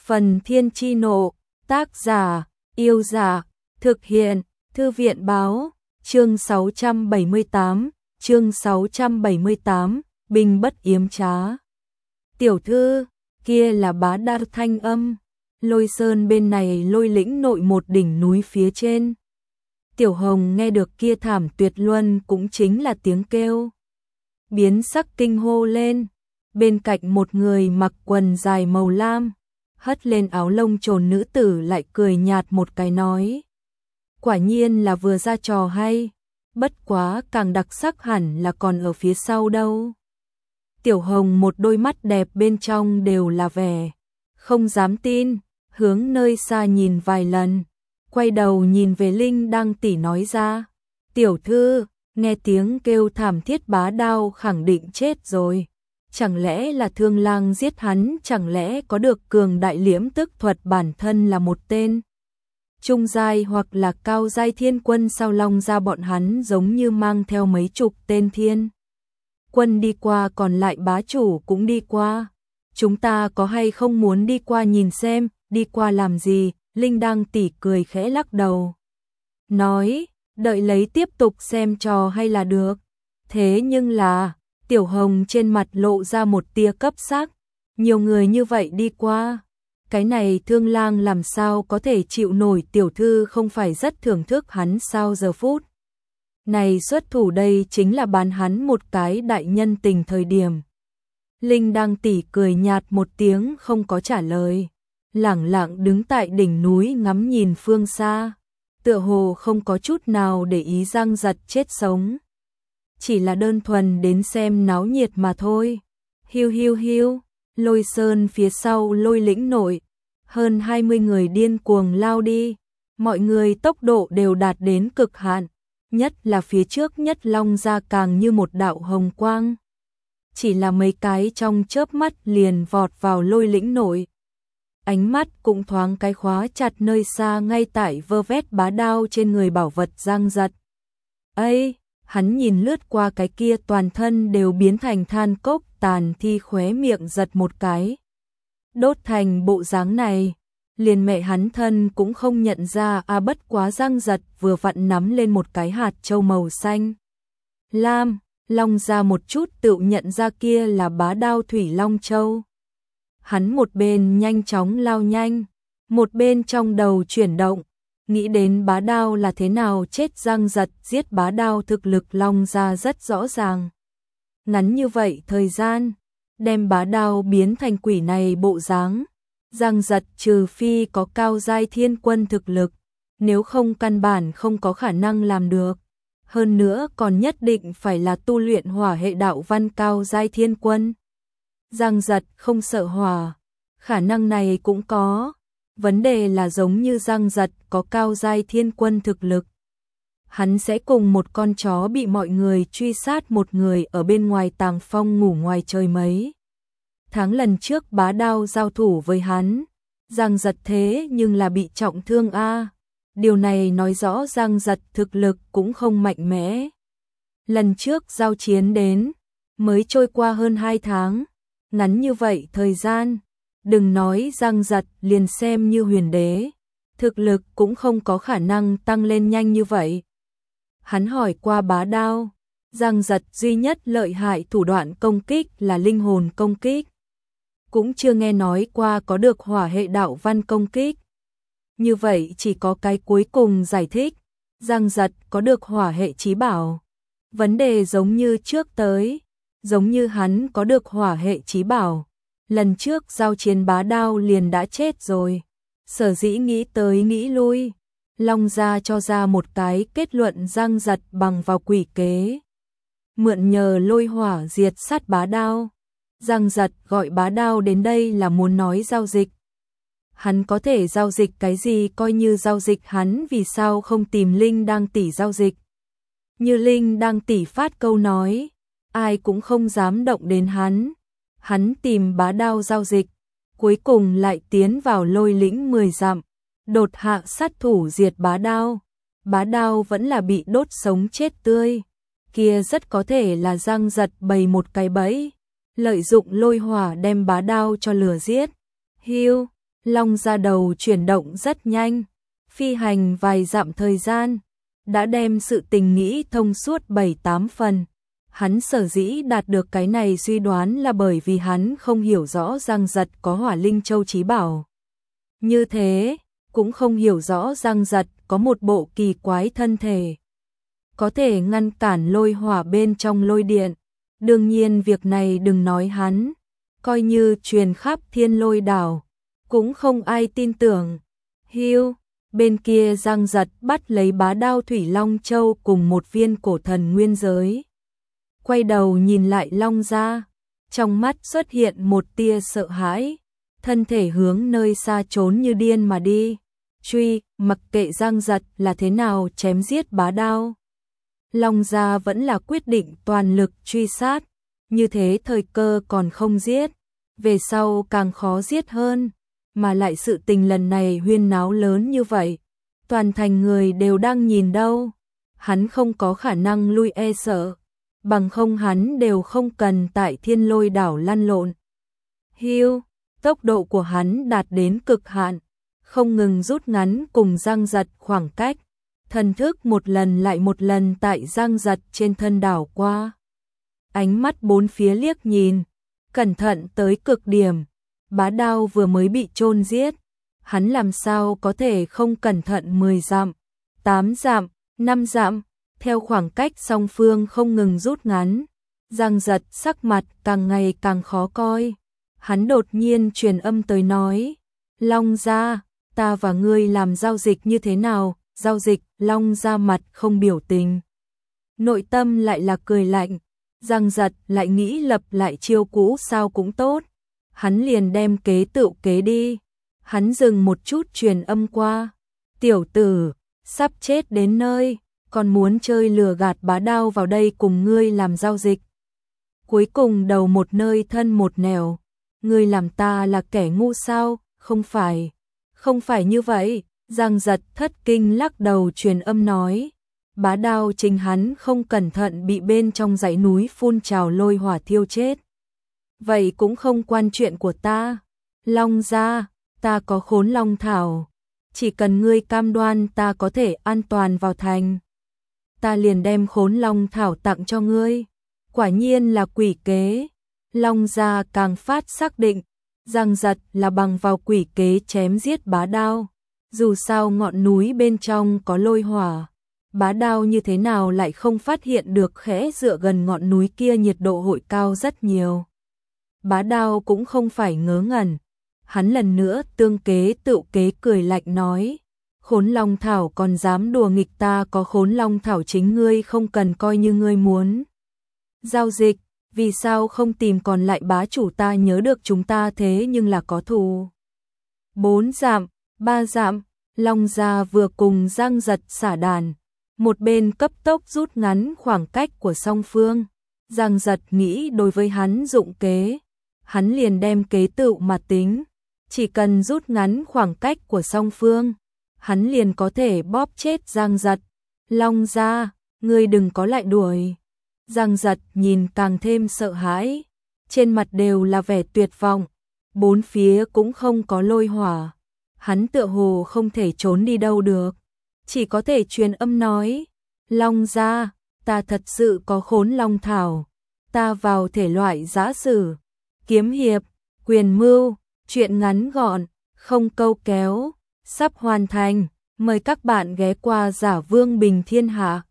Phần Thiên Chi Nộ, tác giả, Yêu Giả, thực hiện, Thư viện Báo, chương 678, Binh bất yếm trá. Tiểu thư, kia là Bá Đao thanh âm, Lôi Sơn bên này Lôi Lĩnh nội một đỉnh núi phía trên. Tiểu Hồng nghe được kia thảm tuyệt luân cũng chính là tiếng kêu. Biến sắc kinh hô lên, bên cạnh một người mặc quần dài màu lam, hất lên áo lông trồn nữ tử lại cười nhạt một cái nói. Quả nhiên là vừa ra trò hay, bất quá càng đặc sắc hẳn là còn ở phía sau đâu. Tiểu Hồng một đôi mắt đẹp bên trong đều là vẻ không dám tin, hướng nơi xa nhìn vài lần, quay đầu nhìn về Linh Đăng tỷ nói ra. Tiểu thư, nghe tiếng kêu thảm thiết Bá Đao khẳng định chết rồi. Chẳng lẽ là Thương Lang giết hắn, chẳng lẽ có được cường đại liễm tức thuật bản thân là một tên trung giai hoặc là cao giai thiên quân sao? Long ra bọn hắn giống như mang theo mấy chục tên thiên quân đi qua, còn lại bá chủ cũng đi qua. Chúng ta có hay không muốn đi qua nhìn xem? Đi qua làm gì? Linh Đăng tỷ cười khẽ lắc đầu, nói, đợi lấy tiếp tục xem trò hay là được. Thế nhưng là, Tiểu Hồng trên mặt lộ ra một tia cấp sắc, nhiều người như vậy đi qua, cái này Thương Lang làm sao có thể chịu nổi? Tiểu thư không phải rất thưởng thức hắn sao? Giờ phút này xuất thủ đây chính là bán hắn một cái đại nhân tình thời điểm. Linh Đăng tỷ cười nhạt một tiếng không có trả lời, lẳng lặng đứng tại đỉnh núi ngắm nhìn phương xa, tựa hồ không có chút nào để ý Giang Giật chết sống, chỉ là đơn thuần đến xem náo nhiệt mà thôi. Hiu hiu hiu, Lôi Sơn phía sau Lôi Lĩnh nội, hơn 20 người điên cuồng lao đi, mọi người tốc độ đều đạt đến cực hạn, nhất là phía trước nhất Long ra càng như một đạo hồng quang. Chỉ là mấy cái trong chớp mắt liền vọt vào Lôi Lĩnh nội. Ánh mắt cũng thoáng cái khóa chặt nơi xa ngay tại vơ vét Bá Đao trên người bảo vật Giang Giật. Ây! Hắn nhìn lướt qua cái kia toàn thân đều biến thành than cốc tàn thi, khóe miệng giật một cái. Đốt thành bộ dáng này, liền mẹ hắn thân cũng không nhận ra. Bất quá Giang Giật vừa vặn nắm lên một cái hạt châu màu xanh lam, Long ra một chút tự nhận ra kia là Bá Đao Thủy Long Châu. Hắn một bên nhanh chóng lao nhanh, một bên trong đầu chuyển động, nghĩ đến Bá Đao là thế nào chết. Giang Giật giết Bá Đao thực lực Long ra rất rõ ràng. Ngắn như vậy thời gian, đem Bá Đao biến thành quỷ này bộ dáng, Giang Giật trừ phi có cao giai thiên quân thực lực, nếu không căn bản không có khả năng làm được. Hơn nữa còn nhất định phải là tu luyện hỏa hệ đạo văn cao giai thiên quân. Giang Giật không sợ hỏa, khả năng này cũng có. Vấn đề là giống như Giang Giật có cao giai thiên quân thực lực, hắn sẽ cùng một con chó bị mọi người truy sát, một người ở bên ngoài tàng phong ngủ ngoài trời mấy tháng. Lần trước Bá Đao giao thủ với hắn, Giang Giật thế nhưng là bị trọng thương a. Điều này nói rõ Giang Giật thực lực cũng không mạnh mẽ. Lần trước giao chiến đến, mới trôi qua hơn 2 tháng, ngắn như vậy thời gian. Đừng nói Giang Giật, liền xem như huyền đế, thực lực cũng không có khả năng tăng lên nhanh như vậy. Hắn hỏi qua Bá Đao, Giang Giật duy nhất lợi hại thủ đoạn công kích là linh hồn công kích, cũng chưa nghe nói qua có được hỏa hệ đạo văn công kích. Như vậy chỉ có cái cuối cùng giải thích, Giang Giật có được hỏa hệ chí bảo. Vấn đề giống như trước tới, giống như hắn có được hỏa hệ chí bảo, lần trước giao chiến Bá Đao liền đã chết rồi. Sở dĩ nghĩ tới nghĩ lui, Long gia cho ra một cái kết luận, Giang Giật bằng vào quỷ kế, mượn nhờ lôi hỏa diệt sát Bá Đao. Giang Giật gọi Bá Đao đến đây là muốn nói giao dịch. Hắn có thể giao dịch cái gì? Coi như giao dịch, hắn vì sao không tìm Linh Đăng tỷ giao dịch? Như Linh Đăng tỷ phát câu nói, ai cũng không dám động đến hắn. Hắn tìm Bá Đao giao dịch, cuối cùng lại tiến vào Lôi Lĩnh 10 dặm, đột hạ sát thủ diệt Bá Đao. Bá Đao vẫn là bị đốt sống chết tươi. Kia rất có thể là Giang Giật bày một cái bẫy, lợi dụng lôi hỏa đem Bá Đao cho lửa giết. Hiu, Long Gia đầu chuyển động rất nhanh, phi hành vài dặm thời gian, đã đem sự tình nghĩ thông suốt 7-8 phần. Hắn sở dĩ đạt được cái này suy đoán là bởi vì hắn không hiểu rõ Giang Giật có Hỏa Linh Châu chí bảo. Như thế, cũng không hiểu rõ Giang Giật có một bộ kỳ quái thân thể, có thể ngăn cản lôi hỏa bên trong lôi điện. Đương nhiên việc này đừng nói hắn, coi như truyền khắp Thiên Lôi đảo, cũng không ai tin tưởng. Hưu, bên kia Giang Giật bắt lấy bá đao Thủy Long Châu cùng một viên cổ thần nguyên giới. Quay đầu nhìn lại Long Gia, trong mắt xuất hiện một tia sợ hãi, thân thể hướng nơi xa trốn như điên mà đi. Truy, mặc kệ Giang Giật là thế nào chém giết bá đao, Long Gia vẫn là quyết định toàn lực truy sát, như thế thời cơ còn không giết, về sau càng khó giết hơn, mà lại sự tình lần này huyên náo lớn như vậy, toàn thành người đều đang nhìn đâu, hắn không có khả năng lui e sợ, bằng không hắn đều không cần tại Thiên Lôi đảo lăn lộn. Hưu, tốc độ của hắn đạt đến cực hạn, không ngừng rút ngắn cùng Giang Giật khoảng cách, thần thức một lần lại một lần tại Giang Giật trên thân đảo qua. Ánh mắt bốn phía liếc nhìn, cẩn thận tới cực điểm, bá đao vừa mới bị chôn giết, hắn làm sao có thể không cẩn thận 10 dặm, 8 dặm, 5 dặm, theo khoảng cách song phương không ngừng rút ngắn, Giang Giật sắc mặt càng ngày càng khó coi. Hắn đột nhiên truyền âm tới nói, Long Gia, ta và ngươi làm giao dịch như thế nào? Giao dịch, Long Gia mặt không biểu tình, nội tâm lại là cười lạnh. Giang Giật lại nghĩ lập lại chiêu cũ sao cũng tốt, hắn liền đem kế tựu kế đi. Hắn dừng một chút truyền âm qua, tiểu tử, sắp chết đến nơi, còn muốn chơi lừa gạt bá đao vào đây cùng ngươi làm giao dịch. Cuối cùng đầu một nơi thân một nẻo, ngươi làm ta là kẻ ngu sao? Không phải như vậy. Giang Giật thất kinh lắc đầu truyền âm nói, bá đao chính hắn không cẩn thận bị bên trong dãy núi phun trào lôi hỏa thiêu chết. Vậy cũng không quan chuyện của ta. Long Gia, ta có Khốn Long Thảo, chỉ cần ngươi cam đoan ta có thể an toàn vào thành, ta liền đem Khốn Long Thảo tặng cho ngươi. Quả nhiên là quỷ kế. Long Gia càng phát xác định, Giang Giật là bằng vào quỷ kế chém giết bá đao. Dù sao ngọn núi bên trong có lôi hỏa, bá đao như thế nào lại không phát hiện được khẽ dựa gần ngọn núi kia nhiệt độ hội cao rất nhiều. Bá đao cũng không phải ngớ ngẩn, hắn lần nữa tương kế tựu kế cười lạnh nói, Khốn Long Thảo còn dám đùa nghịch, ta có Khốn Long Thảo chính ngươi không cần coi như ngươi muốn giao dịch, vì sao không tìm còn lại bá chủ, ta nhớ được chúng ta thế nhưng là có thù. 4 dặm, 3 dặm, Long Gia vừa cùng Giang Giật xả đàn, một bên cấp tốc rút ngắn khoảng cách của song phương. Giang Giật nghĩ đối với hắn dụng kế, hắn liền đem kế tựu mà tính, chỉ cần rút ngắn khoảng cách của song phương, hắn liền có thể bóp chết Giang Giật. Long Gia, ngươi đừng có lại đuổi. Giang Giật nhìn càng thêm sợ hãi, trên mặt đều là vẻ tuyệt vọng, bốn phía cũng không có lôi hỏa, hắn tựa hồ không thể trốn đi đâu được, chỉ có thể truyền âm nói, Long Gia, ta thật sự có Khốn Long Thảo, ta vào thể loại giã sử, kiếm hiệp, quyền mưu, chuyện ngắn gọn, không câu kéo, sắp hoàn thành, mời các bạn ghé qua Giả Vương Bình Thiên Hạ.